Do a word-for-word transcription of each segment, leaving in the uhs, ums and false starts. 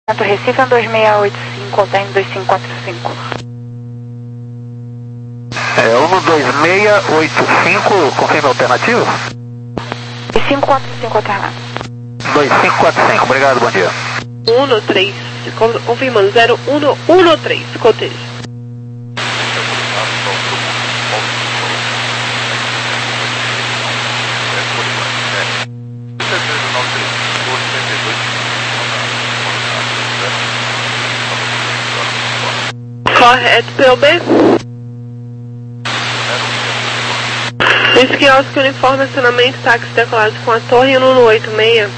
Recife dois seis oito cinco, alterno dois cinco quatro cinco. É, um dois seis oito cinco, confirma a alternativa? dois cinco quatro cinco alternado. dois cinco quatro cinco, obrigado, bom dia. um três, confirmando, zero um um três, cotejo. Correto, P O B. Esse quiosque uniforme, acionamento, táxi decolado com a torre um um oito seis.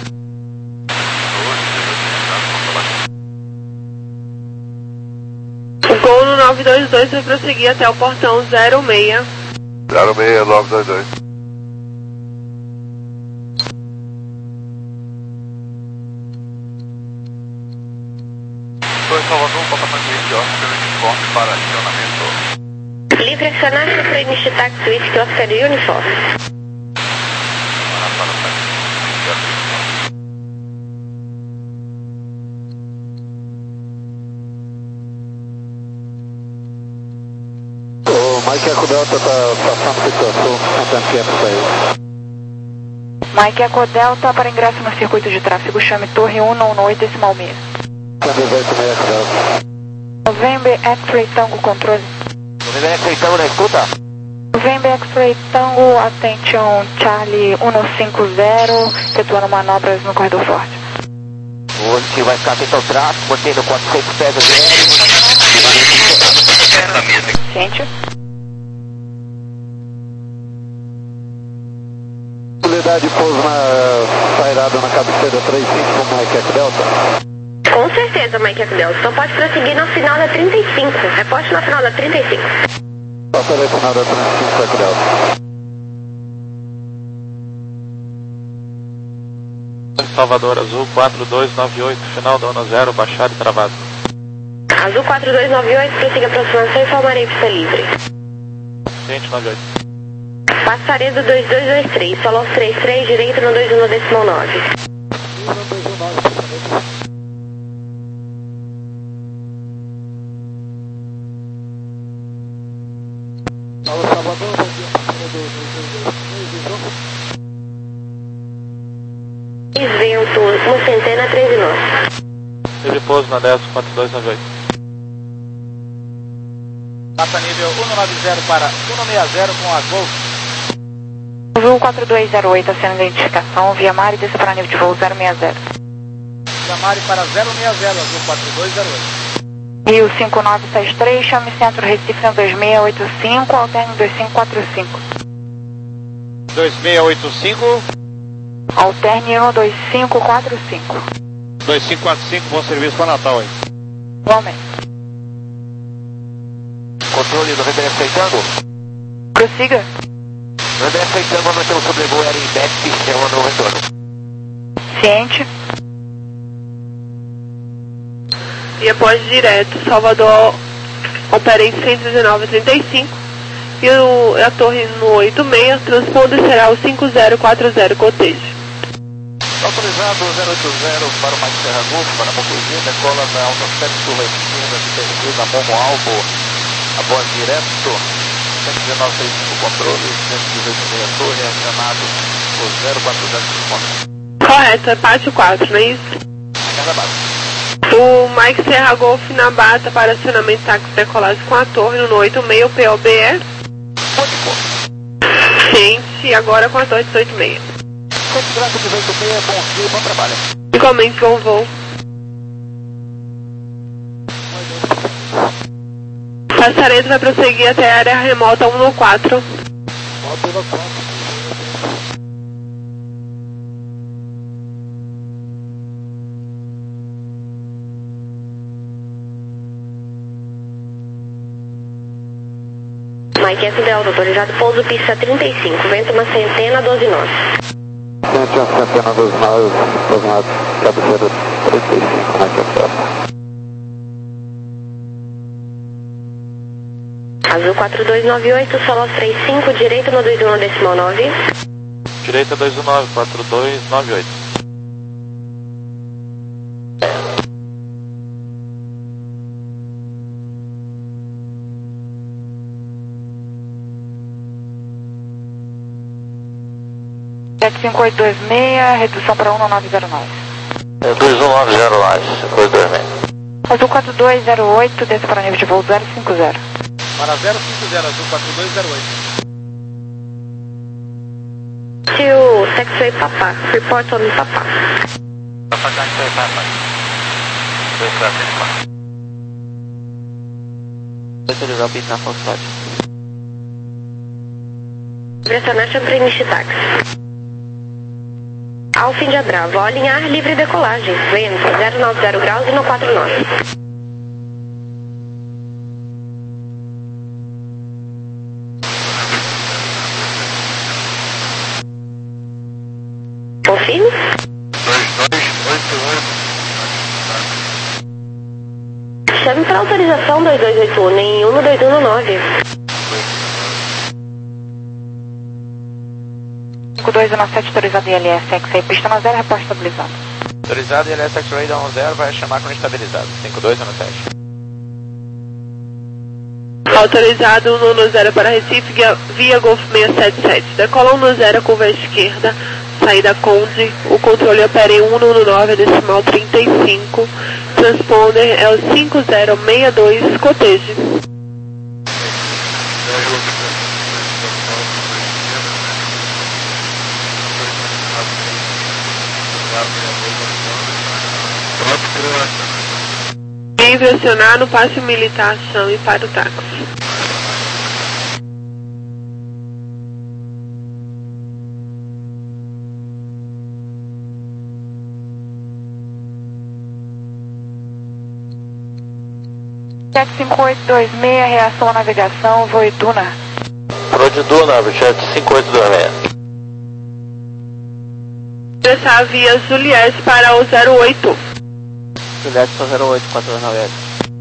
O Gol no nove dois dois vai prosseguir até o portão zero seis. zero seis nove dois dois. Estou em Salvador, comportamento de quiosque uniforme para acionamento. Livre acionar para início de táxi suíte quiosque uniforme. O Mike Eco Delta está passando situação, contando que é para sair. Mike Eco Delta para ingresso no circuito de tráfego, chame Torre um um oito decimal seis. November X-Ray Tango Controle. November X-Ray Tango na escuta? November X-Ray Tango, attention Charlie um cinco zero, efetuando manobras no corredor forte. Hoje vai ficar atento ao tráfego, mantendo quatrocentos pés aéreos. Ciente. Possibilidade de pouso na sairada na cabeceira três cinco com o Mike Eco Delta? Com certeza, Mike Eco Delta. Só pode prosseguir no final da trinta e cinco. Reposte na final da trinta e cinco. Passa no final da trinta e cinco, Eco Delta. Salvador, Azul quatro dois nove oito, final da ONA zero, baixado e travado. Azul quatro dois nove oito, prossiga a aproximação e informarei pista livre. Gente, nove oito. Passaredo dois dois dois três, solo três três, direito no dois um decimal nove. Vento, uma centena, três e nove. Teve pouso na dez quatro dois nove oito. Passa nível um nove zero para um seis zero com a Golf. Azul quatro dois zero oito, acena de identificação, via Mari, desça para nível de voo zero seis zero. Via Mari para zero seis zero, Azul quatro dois zero oito. Rio cinco nove seis três, chame Centro Recife dois seis oito cinco, alterno dois cinco quatro cinco. dois seis oito cinco. Alterne um dois cinco quatro cinco. dois cinco quatro cinco, bom serviço para Natal aí. Igualmente. Controle do November X-Ray Tango. Prossiga. November X-Ray Tango, nós temos sobrevoo aéreo em back, sistema no retorno. Ciente. E após direto, Salvador opera em cento e dezenove trinta e cinco. E o, a torre no oito seis, transponder será o cinco zero quatro zero, cotejo. Autorizado zero oito zero para o Mike Serra Golf, para a Mocozinha, decola na alta sete sul esquerda, de perfil da Momo Alvo, após direto, cento e dezenove trinta e cinco controle, cento e dezoito meia torre, acionado por zero quatro zero cinco. Correto, é pátio quatro, não é isso? Casa base. O Mike Serra Golf na bata para acionamento táxi decolagem com a torre no oito seis, o P O B é? Gente, agora com a torre dezoito seis. Considerado dezoito seis, bom dia, bom trabalho. Igualmente, bom voo. Passaredo vai prosseguir até a área remota um um quatro. Mike Eco Delta, autorizado pouso pista trinta e cinco, vento uma centena, doze nove. Gente, uma centena, doze nove, doze nove, cabeceira trinta e cinco, Mike Eco Delta. Azul quatro dois nove oito, solo três cinco, direito no dois um decimal nove. Direita dois um nove, quatro dois nove oito. sete cinco oito dois seis, redução para um nove zero nove. É dois um nove zero nove, cinco oito dois seis. Azul quatro dois zero oito, desça para nível de voo zero cinco zero. Para zero cinco zero, Azul quatro dois zero oito. To taxiway Papa, report on Papa. Papa taxiway Papa. dois quatro quatro. Autorizar o pit na Foxtrot. Destination Trinity Taxi. Alfa India Bravo, ó, alinhar livre decolagem. Vento zero nove zero graus e no quatro nove. Confirme. dois dois oito oito. Chame para autorização dois dois oito um em um dois um nove. cinco dois um sete, autorizado I L S, X-Ray, pista no zero, reporte estabilizado. Autorizado I L S X-Ray da um zero, vai chamar com estabilizado. cinco dois um sete. Autorizado um um zero para Recife, via, via Golf seiscentos e setenta e sete. Decola um zero, curva esquerda, saída Conde. O controle opera em um um nove, decimal trinta e cinco. Transponder é o cinco zero seis dois, coteje. Livre acionar no passe militar ação e para o táxi. sete cinco oito dois seis, reação à navegação, voo Duna. Pro de Duna, chat cinco oito dois seis. Ingressar via Juliette para o zero oito. Juliette para zero oito, quatro dois nove S.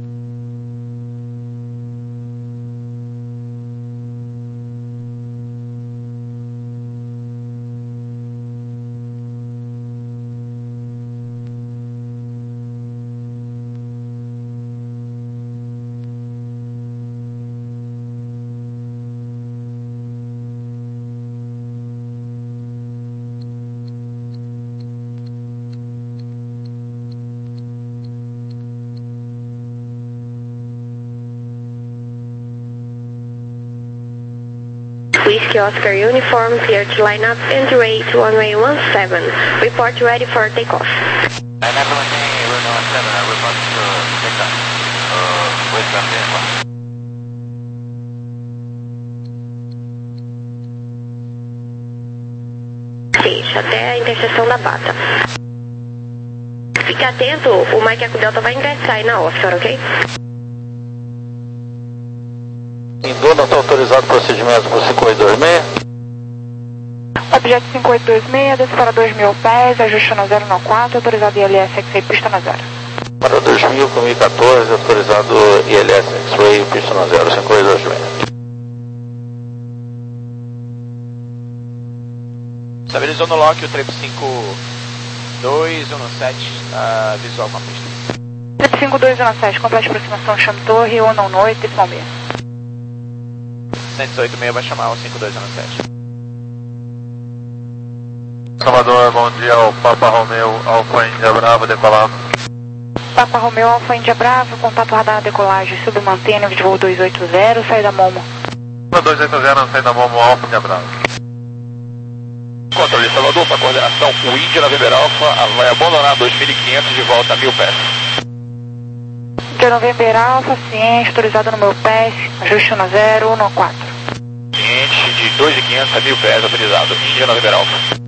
Whiskey Oscar Uniform, clear to line up, enter rate one way one seven. Report ready for takeoff. nine nine one seven, I report to take off. Uh, wait a minute. Deixa até a interseção da Bata. Fique atento, o Mike Eco Delta vai ingressar aí na offshore, ok? Em Duna está autorizado o procedimento por cinco oito dois seis. Objeto cinco oito dois seis, desce para dois mil pés, ajuste no zero quatro, autorizado I L S X-Ray, pista no zero. Para dois mil, comigo quatorze, autorizado I L S X-Ray, pista no zero, cinco oito dois seis. Estabilizou no lock o trip cinco dois um sete, uh, visual com a pista. Trip cinco dois um sete, complete aproximação Chame Torre, um nove oito, decimal meio. cento e dezoito seis vai chamar o cinco dois um sete. Salvador, bom dia, o Papa Romeu, Alfa Índia Bravo, decolado. Papa Romeu, Alfa Índia Bravo, contato radar na decolagem, submantendo de voo dois oito zero, saída Momo. dois oito zero, saída Momo, Alfa Índia Bravo. Controle Salvador, para coordenação, o Índia November Alpha vai abandonar dois mil e quinhentos de volta a mil pés. Índia November Alpha, ciente, autorizado no meu pés, ajuste no zero um quatro. Ciente de dois mil e quinhentos a mil pés, autorizado, Índia November Alpha.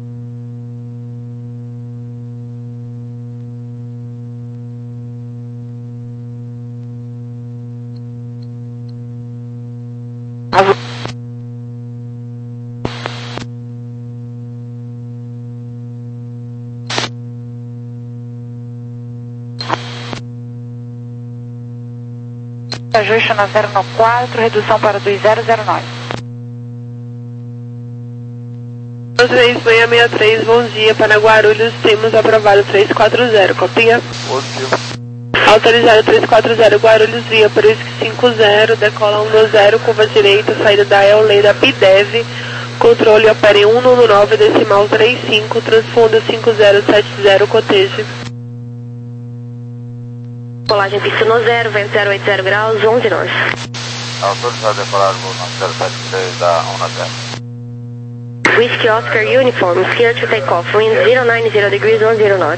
Azul. Ajuste na zero quatro, redução para dois zero zero nove. três seis seis três, bom dia, para Guarulhos, temos aprovado três quatro zero, copia? Positivo. Autorizado três quatro zero, Guarulhos, via por isso que cinco zero, decola um zero, curva direita, saída da El Lei da P D E V, Controle opere um nove nove decimal trinta e cinco, transponda cinco zero sete zero, coteje. Decolagem pista no zero, vento zero oito zero graus, onze nós. Autorizado a decolar voo nove zero sete três da um zero. Whiskey Oscar Uniform, clear to take off, wind zero nine zero degrees, one zero knots.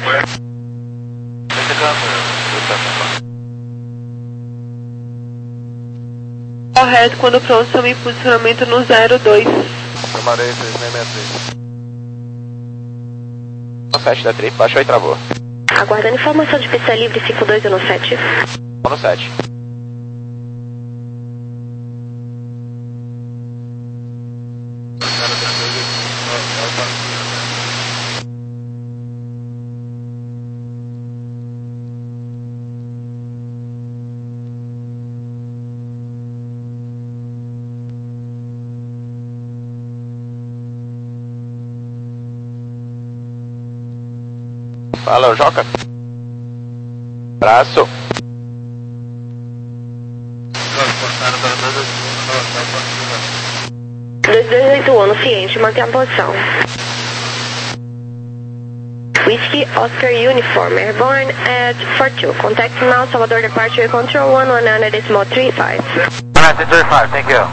Correto, quando pronto, tome posicionamento no zero dois. Confirmarei três seis seis três. No sete da trip, baixou e travou. Aguardando informação de pista livre cinco dois um sete. No sete. Fala, Joca. Braço. dois dois oito um, ciente, mantenha a posição. Whiskey Oscar Uniform, airborne at four two. Contact now, Salvador Departure Control one one nine decimal three five. one three five, thank you.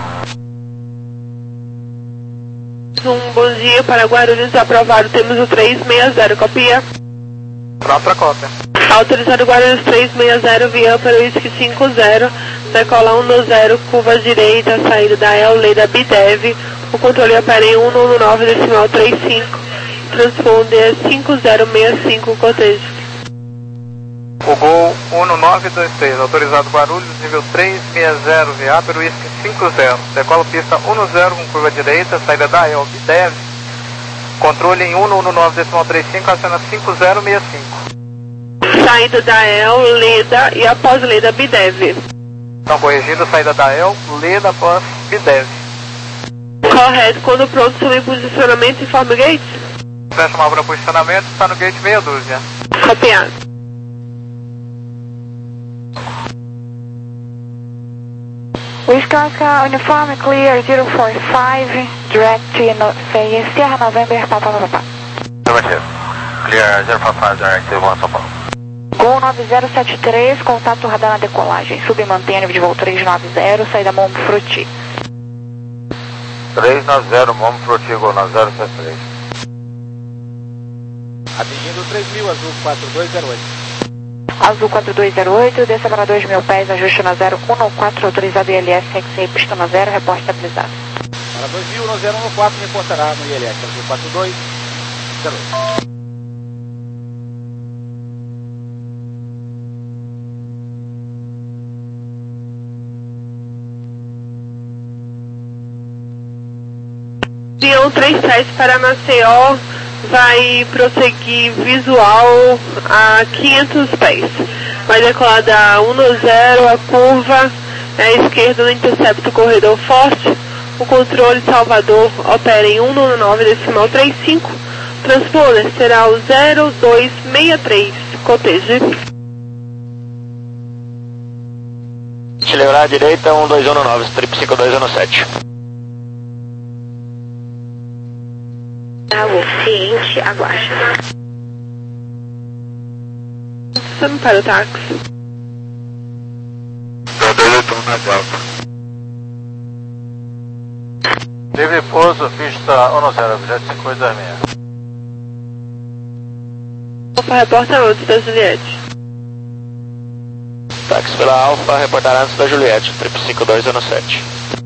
Um bom dia para Guarulhos, aprovado, temos o três seis zero, copia. Própria cópia. Autorizado Guarulhos três seis zero, via para o Whisky cinco zero, decola um no zero, curva direita, saída da El, lei da B D E V, o controle opera em um nove nove decimal trinta e cinco, transponder cinco zero seis cinco, cotejo. O Gol um nove dois três, autorizado Guarulhos, nível três seis zero, via para o Whisky cinco zero, decola pista um zero com curva direita, saída da El, B D E V, controle em um nove nove decimal trinta e cinco, aciona cinco zero seis cinco. Saída da El, Leda e após Leda B D E V. Então, corrigindo, saída da El, Leda após B D E V. Correto, quando pronto, sobre posicionamento, informe o gate. Fecha uma para posicionamento, está no gate meia dúzia. Copiado. Whiskey Oscar Uniform Clear zero four five, direct no, Sierra November, Papa Papa. Clear zero four five, direct one São Paulo. Gol nove zero sete três, contato radar na decolagem. Submantém nível de voo três nove zero, saída Mombo Frutti. três nove zero, Mombo Frutti, Gol nove zero sete três. Atingindo três mil, azul quatro dois zero oito. Azul quatro dois zero oito, desça para dois mil pés, ajuste na zero um quatro, autorizado I L S, X-Ray, pista na zero, reporte estabilizado. Para dois mil, no zero um quatro, reportará no I L S, azul quatro dois zero oito. Avião trinta e sete para Maceió, vai prosseguir visual a quinhentos pés. Vai decolar da um zero, a curva à esquerda no intercepto corredor forte. O controle Salvador opera em um nove decimal trinta e cinco. Transponder será o zero dois seis três, coteje. Acelerar à direita, um dois um nove, trip cinco dois um sete. Alô, ciente, aguarde. Passando para o táxi. Livre pouso, pista um zero, objeto cinco oito dois seis. Alfa reporta antes da Juliette. Táxi pela Alfa, reportar antes da Juliette, trip cinco dois um sete.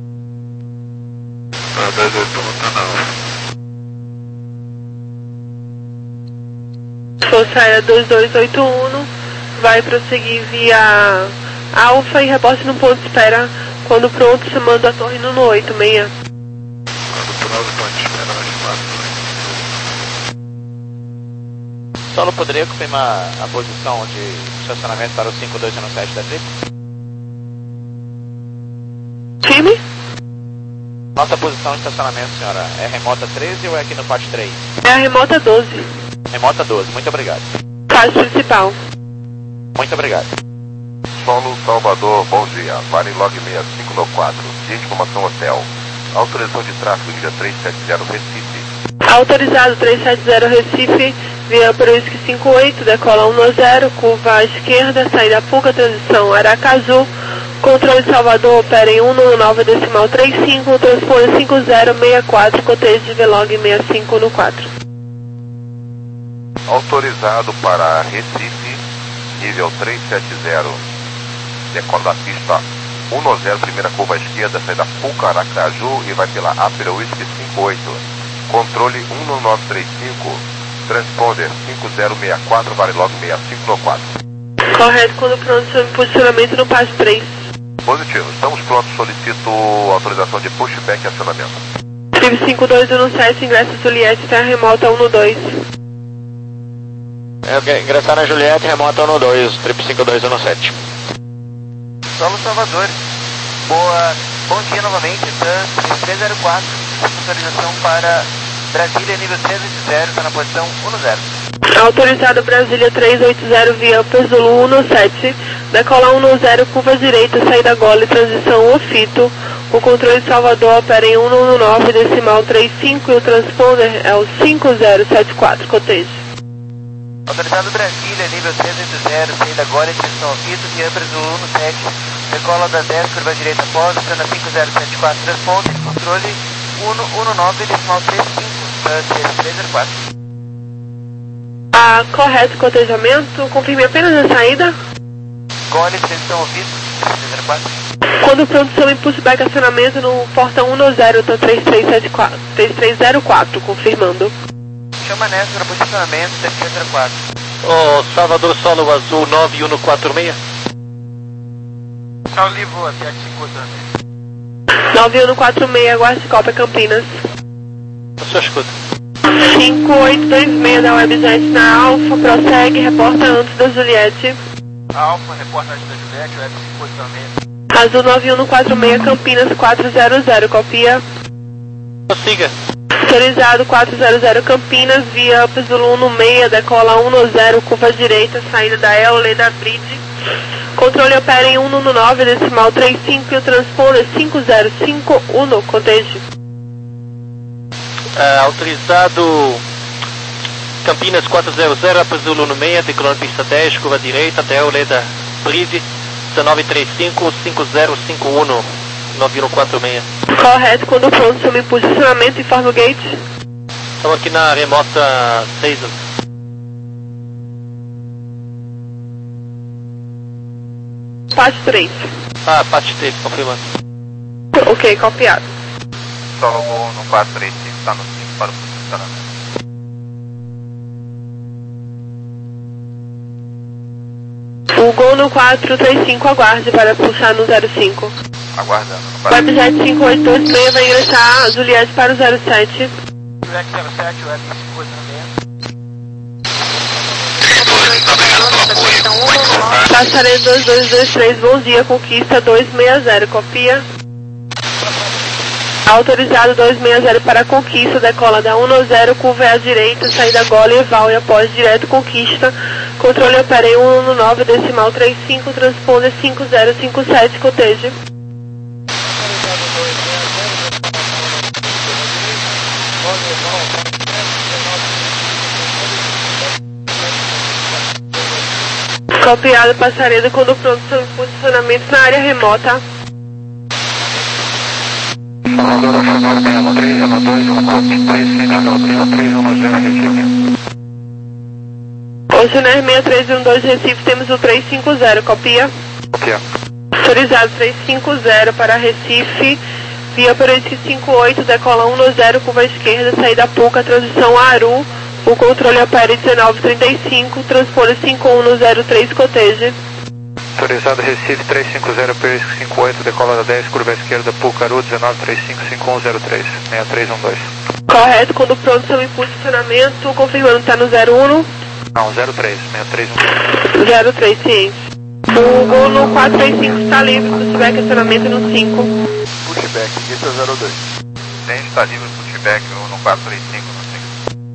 Força Aérea dois dois oito um, vai prosseguir via Alfa e reporte no ponto de espera. Quando pronto, chamando a torre no oito seis. Solo poderia confirmar a posição de estacionamento para o cinco dois um sete da trip? Time? Nossa posição de estacionamento, senhora, é remota treze ou é aqui no pátio três? É a remota doze. Remota doze, muito obrigado. Fase principal. Muito obrigado. Solo Salvador, bom dia. Vale log sessenta e cinco no quatro, de informação hotel. Autorização de tráfego nível trezentos e setenta Recife. Autorizado trezentos e setenta Recife, via Peruísque cinquenta e oito, decola um zero, curva à esquerda, saída Puca, transição Aracaju, controle Salvador, opera em cento e nove decimal trinta e cinco, transpone cinco zero seis quatro, cotejo de Velog sessenta e cinco no quatro. Autorizado para Recife, nível trezentos e setenta, decola da pista um zero, primeira curva à esquerda, saída Puca, Aracaju e vai pela A Peruísque cinquenta e oito. Controle um nove três cinco, transponder cinco zero seis quatro, Varilog sessenta e cinco no quatro. Correto, quando pronto, sob posicionamento no passo três. Positivo, estamos prontos, solicito autorização de pushback e acionamento. Trip cinco dois um sete, ingresso Juliette, terra remota um dois. É, ingressar na Juliette, remota um dois, Trip cinco dois um sete. Solo Salvador. Boa, bom dia novamente, TAM três zero quatro, autorização para Brasília, nível trezentos e oitenta, está na posição um zero. Autorizado Brasília trezentos e oitenta via Perzulu um sete, decola um zero, curva direita, saída Gole, transição Ofito, o controle de Salvador opera em cento e nove decimal trinta e cinco e o transponder é o cinco zero sete quatro, cotejo. Autorizado Brasília, nível trezentos e oitenta, saída Gole, transição Ofito, via Perzulu um sete, decola da dez, curva direita após, cena cinco zero sete quatro, transponder, controle cento e nove decimal trinta e cinco, três zero quatro. Ah, correto, cotejamento. Confirme apenas a saída. Gole, transição ouvido, três zero quatro. Quando pronto, seu impulso back acionamento no portão um zero, tá três três sete quatro, três três zero quatro, confirmando. Chama nessa para posicionamento, três três zero quatro. Oh, Salvador Solo Azul nove um quatro seis. Saulivo, até cinco também. nove um quatro seis, Guarda-Cópia, Campinas. Eu só escuto. cinco oito dois seis da Webjet na Alfa, prossegue, reporta antes da Juliette. Alfa, reporta antes da Juliette, Web cinco oito também. Azul nove um quatro seis, Campinas quatro zero zero, copia. Prossiga. Autorizado quatro zero zero Campinas, via Zulu um seis, decola um zero, curva direita, saída da Eoleda Bridge. Controle opera em cento e nove decimal trinta e cinco e o transponder cinco zero cinco um, cotejo. Uh, autorizado Campinas quatro zero zero, Zulu um seis, decolando pista dez, curva direita, até Eoleda Bridge, nove três cinco, cinco zero cinco um, nove um quatro seis. Correto, quando pronto, seu posicionamento, informa o gate. Estamos aqui na remota seis. Parte três. Ah, parte três, confirmando. Ok, copiado. Solo no quatro três cinco, está no cinco para o posicionamento. O Gol no quatro três cinco, aguarde para puxar no zero cinco. Aguardando. Webjet cinco oito dois seis vai ingressar a Juliette para o zero sete. Juliette zero sete, Web cinco oito também. Passarei dois dois dois três, bom dia, conquista dois seis zero, copia. Autorizado dois seis zero para conquista, decola da um zero, curva à direita, saída Gole e Val e após direto conquista. Controle opera em cento e nove decimal trinta e cinco, transponder cinco zero cinco sete, cotejo. Copiado, passareda, quando pronto, sob posicionamento na área remota. Hoje na R seis três um dois Recife temos o três cinco zero, copia? Copia. Autorizado três cinco zero para Recife, via Peruísque cinquenta e oito, decola um zero, curva esquerda, saída Puca, transição Aru. O controle opera em dezenove trinta e cinco, transpone cinco um zero três, coteja. Autorizado Recife três cinco zero, Peruísque cinquenta e oito, decola da dez, curva esquerda, Pucaru, dezenove trinta e cinco, cinco um zero três, seis três um dois. Correto, quando pronto, seu posicionamento, confirmando que está no zero um. Não, zero três, seis três um dois. zero três, ciente. O Gol no quatro três cinco está livre, pushback acionamento no cinco. Pushback, esse é o zero dois. Tem, está livre pushback no quatro três cinco, no cinco.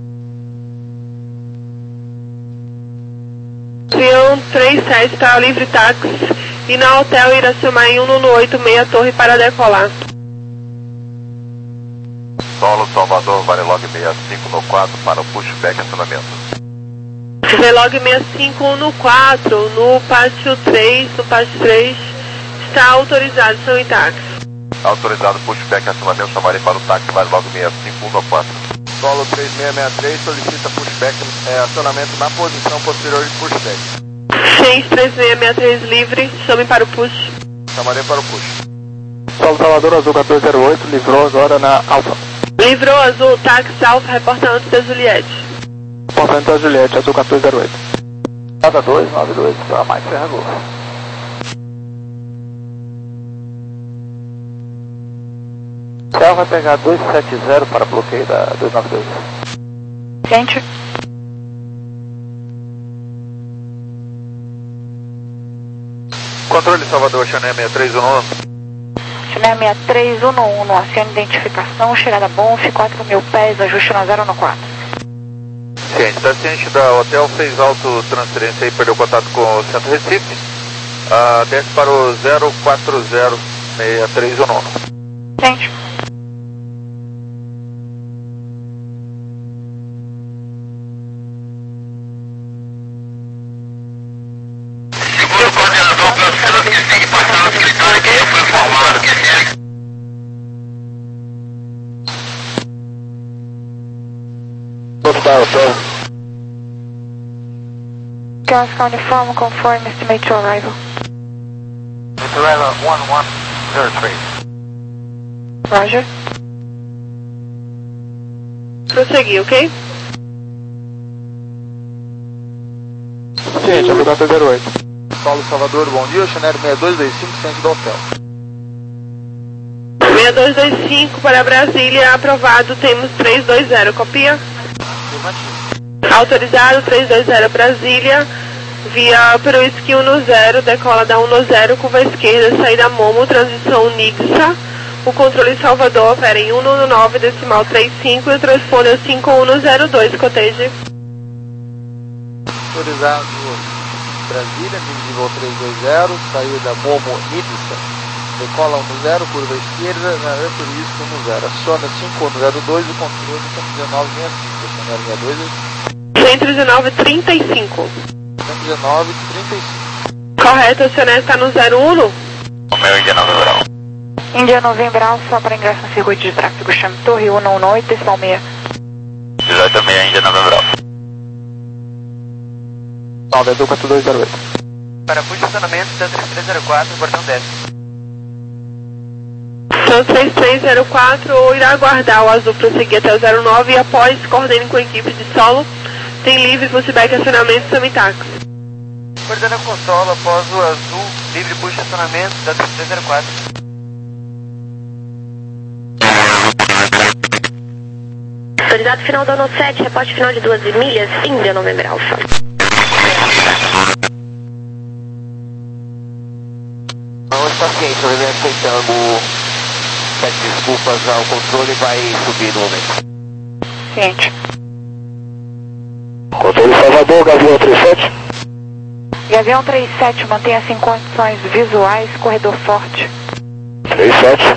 Trião três sete está livre táxi e na hotel Iracema em cento e oitenta e seis, torre para decolar. Solo, Salvador, Varilog sessenta e cinco no quatro para o pushback acionamento. Verilog sessenta e cinco no quatro, no pátio três, no pátio três, está autorizado, são em táxi. Autorizado pushback acionamento, chamarei para o táxi Varilog sessenta e cinco no quatro. Solo três seis seis três solicita pushback, é, acionamento na posição posterior de pushback. Change três seis seis três livre, chame para o push. Chamarei para o push. Solo Salvador, Azul quatorze zero oito, livrou agora na Alfa. Livrou Azul, táxi Alfa, reporta antes da Juliette. Reportando a Juliette, Azul quatorze zero oito. Nada dois nove dois para Mike Serra Golf. Serra vai pegar dois sete zero para bloqueio da dois nove dois. Gente. Controle Salvador, Chanel seis três um um. Chanel seis três um um, acione identificação, chegada Bonf, quatro mil pés, ajuste no zero no quatro. Ciente, está ciente da hotel, fez autotransferência aí, perdeu contato com o Centro Recife. Uh, desce para o zero quatro zero seis três um um. Gente. Alaska Uniform, confirm estimate your arrival. It's arrival one one zero three. Roger. Prosseguir, ok? Ciente, Azul quatorze zero oito. Paulo Salvador, bom dia, Chanel seis dois dois cinco, centro do hotel. seis dois dois cinco para Brasília, aprovado, temos três dois zero, copia? Autorizado, três dois zero Brasília, via Peruísque um zero, decola da um zero, curva esquerda, saída Momo, transição Nixa. O controle Salvador opera em um nove, decimal trinta e cinco e o transponder é cinco um zero dois, coteje. Autorizado, Brasília, nível três dois zero, saída Momo Nixa. Decola um zero, curva esquerda, na Peruísque um zero. Aciona cinco um zero dois, o controle cento e dezenove sessenta e cinco, Chanel seis dois dois. cento e dezenove trinta e cinco. cento e dezenove trinta e cinco. Correto, o senhor está no zero um? O meu Índia Novembral. Índia Novembral, só para ingresso no circuito de tráfego, chame Torre um um oito, decimal seis. Exatamente, Índia Novembral. nove, Azul quatorze zero oito. Para posicionamento da três três zero quatro, bordão dez. Então três três zero quatro ou irá aguardar o azul prosseguir até o zero nove e após coordene com a equipe de solo. Tem livre pushback acionamento Samitax. Coordena com solo após o azul, livre push acionamento da três três zero quatro. Autorizado final da ONU sete, reporte final de duas milhas, Índia Novembro Alfa. Não está ciente, eu venho aceitando. Pede desculpas ao controle, vai subir no momento. Ciente. Controle Salvador, Gavião trinta e sete. Gavião trinta e sete, mantenha-se em condições visuais, corredor forte. trinta e sete.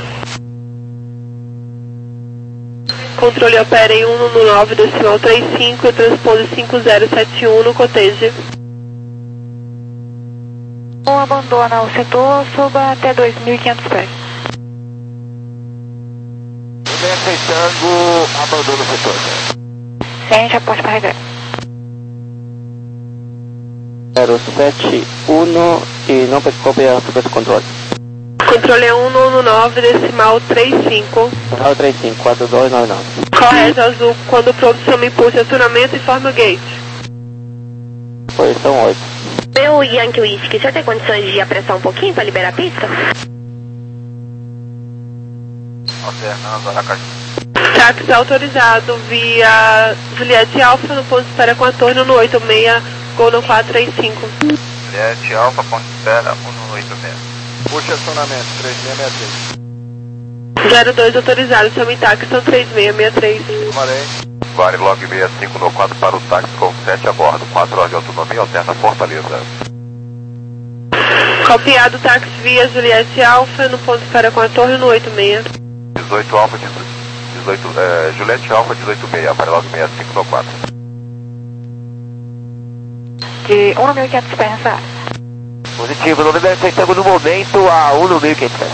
Controle opera em um nove, decimal trinta e cinco e transponder cinco zero sete um no coteje. Um abandona o setor, suba até dois mil e quinhentos pés. Eu venho aceitando, abandono o setor. Ciente, aporte para regresso. zero sete um e não percorre a super controle. Controle é um nove, decimal trinta e cinco. Decimal trinta e cinco, quatro dois nove nove. Correto, azul. Quando pronto, chama impulso acionamento e forma o gate. Posição oito. Meu Yankee Whisky, o senhor tem condições de apressar um pouquinho para liberar a pista? Alternando, Aracaju. Táxi autorizado via Juliette Alfa no ponto de espera com a torre no oito seis, Gol no quatro três cinco. Juliette Alfa, ponto de espera, um oito seis. Puxa acionamento, três seis seis três. zero dois autorizado, chame táxi, são três seis seis três. Tomarei. Varilog sessenta e cinco no quatro para o táxi com sete a bordo, quatro horas de autonomia, alterna Fortaleza. Copiado táxi via Juliette Alfa no ponto de espera com a torre no oito seis. dezoito Alfa, dezoito, é, Juliette Alfa dezoito seis, Aparelog sessenta e cinco no quatro. De um no mil e quinhentos pés nessa área. Positivo, November, estamos no momento a um no mil e quinhentos pés.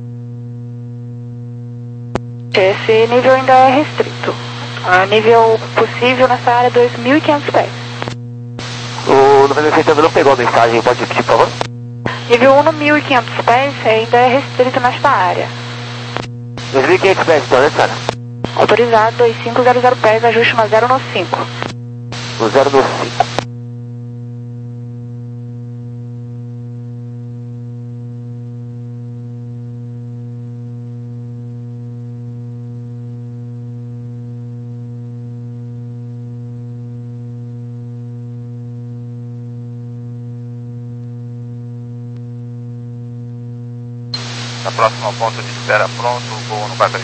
Esse nível ainda é restrito. A nível possível nessa área dois mil e quinhentos pés. O November Center não pegou a mensagem, pode repetir, por favor? Nível um no mil e quinhentos pés ainda é restrito nesta área. dois mil e quinhentos pés, então, né, Sara? Autorizado dois mil quinhentos pés, ajuste no zero no cinco. No zero no cinco. Na próxima ponto de espera pronto, voo no quatro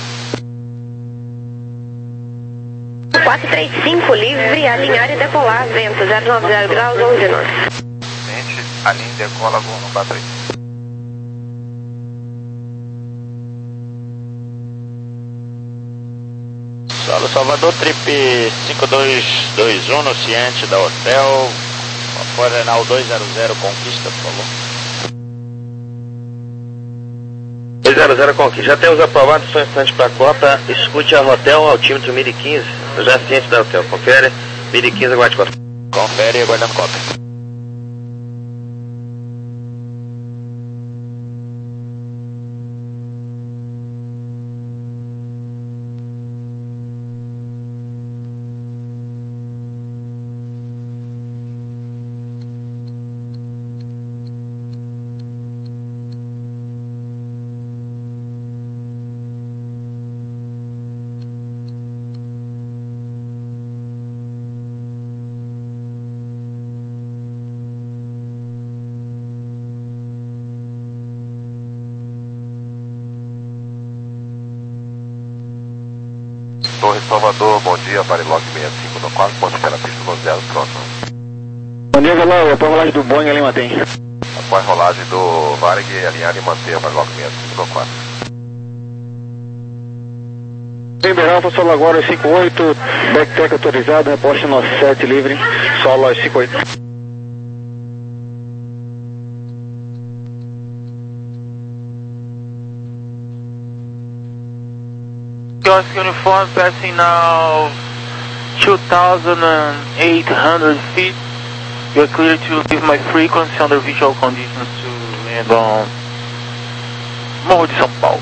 três. quatro três cinco, livre, alinhar e decolar, vento zero nove zero graus, onze nós. Mente, alinhe e decola, voo no quatro três. Solo Salvador, trip cinco dois dois um, no Ciente da Hotel, Coronel dois zero zero, Conquista, por favor. dois zero zero Conquista, já temos aprovado, só um instante para a cota, escute a Hotel, altímetro mil e quinze, já ciente da Hotel, confere, mil e quinze, aguarde cota. Confere, aguardando cota. Torre Salvador, bom dia, Aparelog sessenta e cinco no quatro, ponto de espera pista no zero, pronto. Bom dia, galera, apoio rolagem do Boeing ali mantém. Apoio rolagem do Varg, alinhar e manter, Aparelog sessenta e cinco no quatro. Ember Alfa, solo agora cinco oito, backtech autorizado, reposte no sete livre, solo cinco oito. Kiosk uniform passing now two thousand eight hundred feet. You're clear to leave my frequency under visual conditions to land on Morro de São Paulo.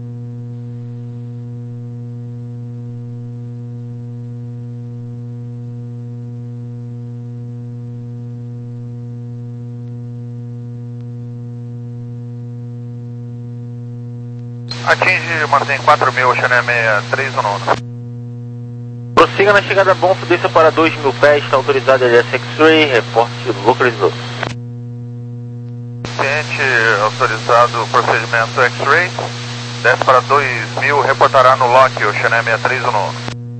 Atinge, mantém quatro mil, Xané sessenta e três no nono. Prossiga na chegada bom, desça para dois mil pés, está autorizado L S X-Ray, reporte localizador. Ciente, autorizado procedimento X-Ray, desce para dois mil, reportará no lock, o Xané sessenta e três no nono.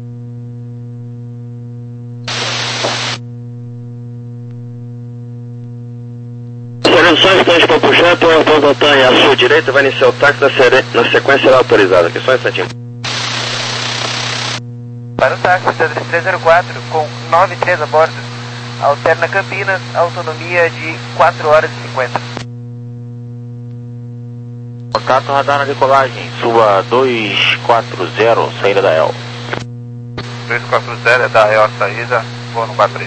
Só um instante para puxar, para voltar à sua direita, vai iniciar o táxi, na, na sequência será autorizado. Aqui só um instantinho. Para o táxi três zero quatro, com nove três a bordo, alterna Campinas, autonomia de quatro horas e cinquenta. Contato radar na decolagem, suba dois quatro zero, saída da E L. dois quatro zero é da E L saída, vou no quatro três.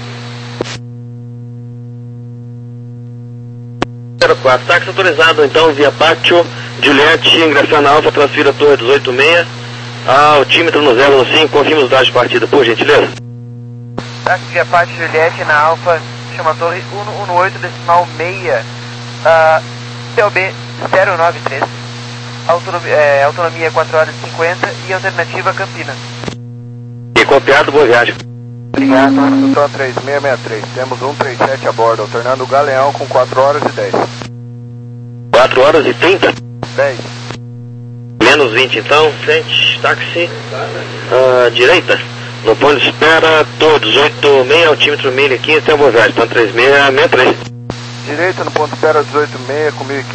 zero quatro, táxi autorizado então via Pátio, Juliette, ingressar na Alfa, transfira a torre dezoito seis, altímetro no zero no cinco, confirma os dados de partida, por gentileza. Táxi via Pátio, Juliette, na Alfa, chama torre cento e dezoito, decimal seis, uh, P O B zero nove três, autonomia, é, autonomia quatro horas e cinquenta e alternativa Campinas. E copiado, boa viagem. Obrigado, Tutó três seis seis três, temos cento e trinta e sete a bordo, alternando o Galeão com quatro horas e dez. quatro horas e trinta? dez. Menos vinte então, frente, táxi, uh, direita, no ponto de espera, torre dezoito seis, altímetro mil e quinze, tem uma boa viagem, então três seis seis três. Direita no ponto de espera dezoito seis com mil e quinze.